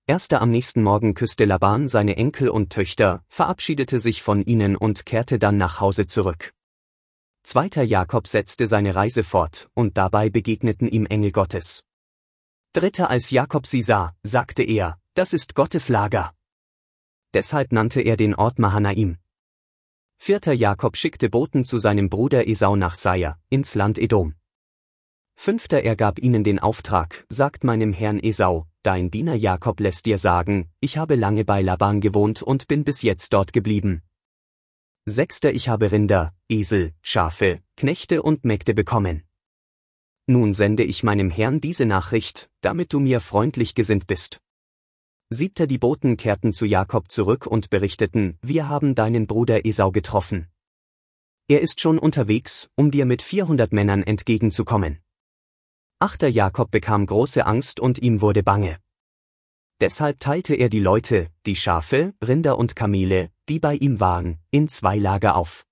Am nächsten Morgen küsste Laban seine Enkel und Töchter, verabschiedete sich von ihnen und kehrte dann nach Hause zurück. 2. Jakob setzte seine Reise fort, und dabei begegneten ihm Engel Gottes. 3. Als Jakob sie sah, sagte er, das ist Gottes Lager. Deshalb nannte er den Ort Mahanaim. 4. Jakob schickte Boten zu seinem Bruder Esau nach Seir, ins Land Edom. 5. Er gab ihnen den Auftrag, sagt meinem Herrn Esau, dein Diener Jakob lässt dir sagen, ich habe lange bei Laban gewohnt und bin bis jetzt dort geblieben. 6. Ich habe Rinder, Esel, Schafe, Knechte und Mägde bekommen. Nun sende ich meinem Herrn diese Nachricht, damit du mir freundlich gesinnt bist. 7. Die Boten kehrten zu Jakob zurück und berichteten, wir haben deinen Bruder Esau getroffen. Er ist schon unterwegs, um dir mit 400 Männern entgegenzukommen. 8. Jakob bekam große Angst und ihm wurde bange. Deshalb teilte er die Leute, die Schafe, Rinder und Kamele, die bei ihm waren, in 2 Lager auf.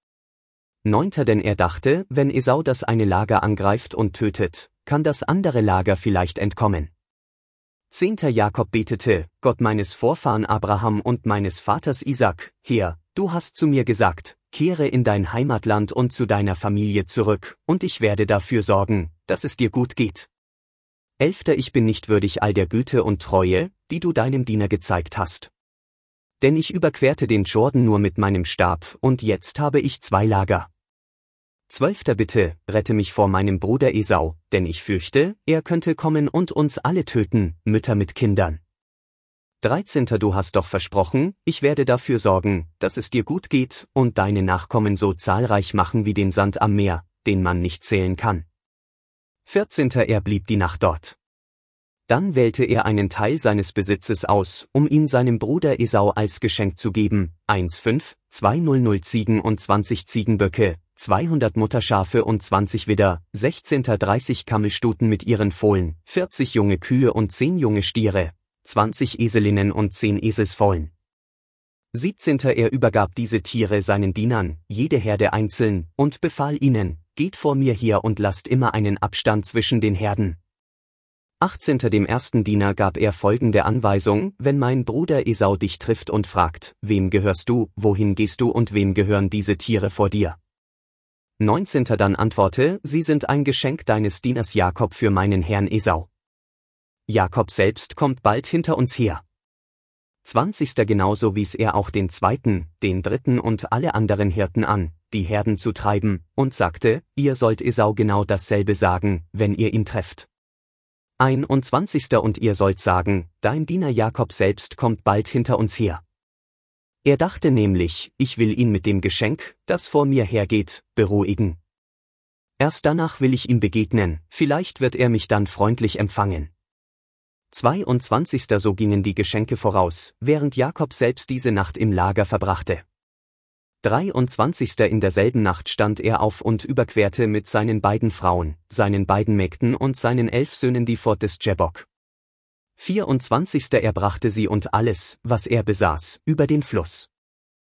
9. Denn er dachte, wenn Esau das eine Lager angreift und tötet, kann das andere Lager vielleicht entkommen. 10. Jakob betete, Gott meines Vorfahren Abraham und meines Vaters Isaak, Herr, du hast zu mir gesagt, kehre in dein Heimatland und zu deiner Familie zurück, und ich werde dafür sorgen, dass es dir gut geht. 11. Ich bin nicht würdig all der Güte und Treue, die du deinem Diener gezeigt hast. Denn ich überquerte den Jordan nur mit meinem Stab, und jetzt habe ich 2 Lager. 12. Bitte, rette mich vor meinem Bruder Esau, denn ich fürchte, er könnte kommen und uns alle töten, Mütter mit Kindern. 13. Du hast doch versprochen, ich werde dafür sorgen, dass es dir gut geht, und deine Nachkommen so zahlreich machen wie den Sand am Meer, den man nicht zählen kann. 14. Er blieb die Nacht dort. Dann wählte er einen Teil seines Besitzes aus, um ihn seinem Bruder Esau als Geschenk zu geben, 1,5, 200 Ziegen und 20 Ziegenböcke, 200 Mutterschafe und 20 Widder, 16. 30 Kammelstuten mit ihren Fohlen, 40 junge Kühe und 10 junge Stiere, 20 Eselinnen und 10 Eselsfohlen. 17. Er übergab diese Tiere seinen Dienern, jede Herde einzeln, und befahl ihnen, geht vor mir her und lasst immer einen Abstand zwischen den Herden. 18. Dem ersten Diener gab er folgende Anweisung, wenn mein Bruder Esau dich trifft und fragt, wem gehörst du, wohin gehst du und wem gehören diese Tiere vor dir? 19. Dann antworte, sie sind ein Geschenk deines Dieners Jakob für meinen Herrn Esau. Jakob selbst kommt bald hinter uns her. 20. Genauso wies er auch den 2., den 3. und alle anderen Hirten an, die Herden zu treiben, und sagte, ihr sollt Esau genau dasselbe sagen, wenn ihr ihn trefft. 21. Und ihr sollt sagen, dein Diener Jakob selbst kommt bald hinter uns her. Er dachte nämlich, ich will ihn mit dem Geschenk, das vor mir hergeht, beruhigen. Erst danach will ich ihm begegnen, vielleicht wird er mich dann freundlich empfangen. 22. So gingen die Geschenke voraus, während Jakob selbst diese Nacht im Lager verbrachte. 23. In derselben Nacht stand er auf und überquerte mit seinen beiden Frauen, seinen beiden Mägden und seinen 11 Söhnen die Fort des Jabbok. 24. Er brachte sie und alles, was er besaß, über den Fluss.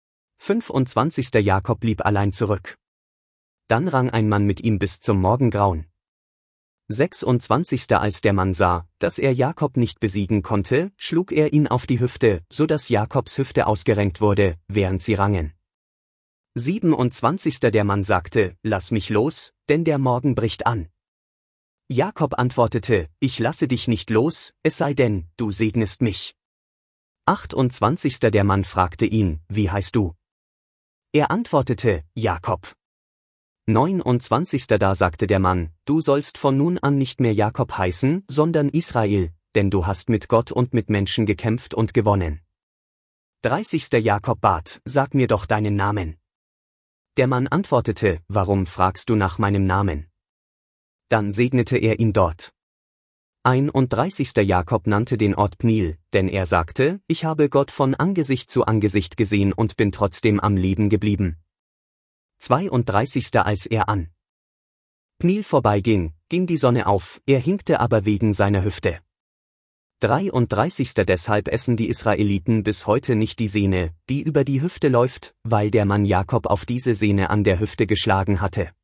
25. Jakob blieb allein zurück. Dann rang ein Mann mit ihm bis zum Morgengrauen. 26. Als der Mann sah, dass er Jakob nicht besiegen konnte, schlug er ihn auf die Hüfte, so dass Jakobs Hüfte ausgerenkt wurde, während sie rangen. 27. Der Mann sagte, lass mich los, denn der Morgen bricht an. Jakob antwortete, ich lasse dich nicht los, es sei denn, du segnest mich. 28. Der Mann fragte ihn, wie heißt du? Er antwortete, Jakob. 29. Da sagte der Mann, du sollst von nun an nicht mehr Jakob heißen, sondern Israel, denn du hast mit Gott und mit Menschen gekämpft und gewonnen. 30. Jakob bat, sag mir doch deinen Namen. Der Mann antwortete, warum fragst du nach meinem Namen? Dann segnete er ihn dort. 31. Jakob nannte den Ort Pniel, denn er sagte, ich habe Gott von Angesicht zu Angesicht gesehen und bin trotzdem am Leben geblieben. 32. Als er an Pniel vorbeiging, ging die Sonne auf, er hinkte aber wegen seiner Hüfte. 33. Deshalb essen die Israeliten bis heute nicht die Sehne, die über die Hüfte läuft, weil der Mann Jakob auf diese Sehne an der Hüfte geschlagen hatte.